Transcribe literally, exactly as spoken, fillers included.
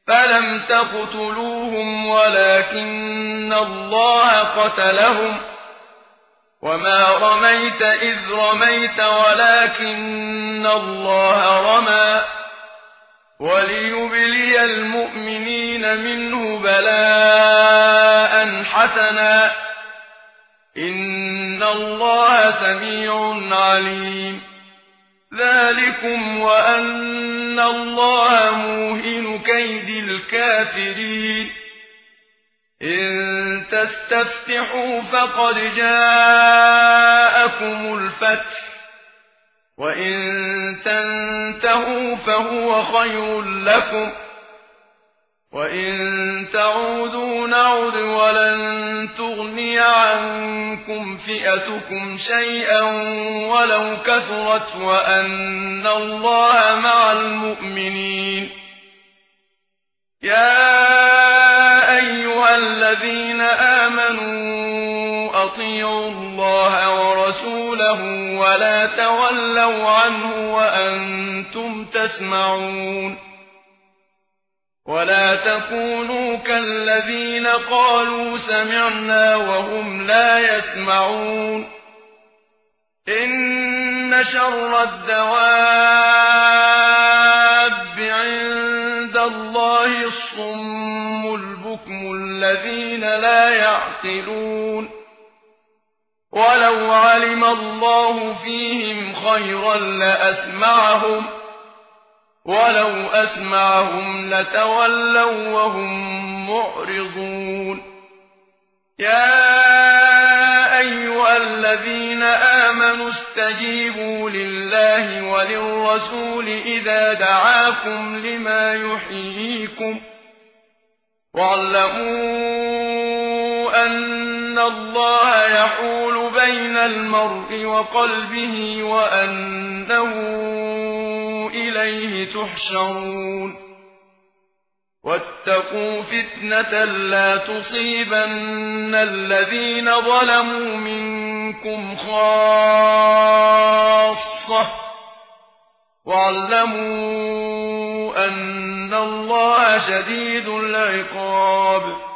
فلم تقتلوهم ولكن الله قتلهم وما رميت إذ رميت ولكن الله رمى وليبلي المؤمنين منه بلاء حسنا إن الله سميع عليم ذلكم وأن الله موهن كيد الكافرين إن تستفتحوا فقد جاءكم الفتح وإن تنتهوا فهو خير لكم وإن تعودوا نعد ولن تغني عنكم فئتكم شيئا ولو كثرت وأن الله مع المؤمنين يا أيها الذين آمنوا أطيعوا الله ورسوله ولا تولوا عنه وأنتم تسمعون ولا تكونوا كالذين قالوا سمعنا وهم لا يسمعون إن شر الدواب عند الله الصم البكم الذين لا يعقلون ولو علم الله فيهم خيرا لأسمعهم ولو أسمعهم لتولوا وهم معرضون يا أيها الذين آمنوا استجيبوا لله وللرسول إذا دعاكم لما يحييكم واعلموا أن الله يحول بين المرء وقلبه وأنه إليه تحشرون واتقوا فتنة لا تصيبن الذين ظلموا منكم خاصة واعلموا أن الله شديد العقاب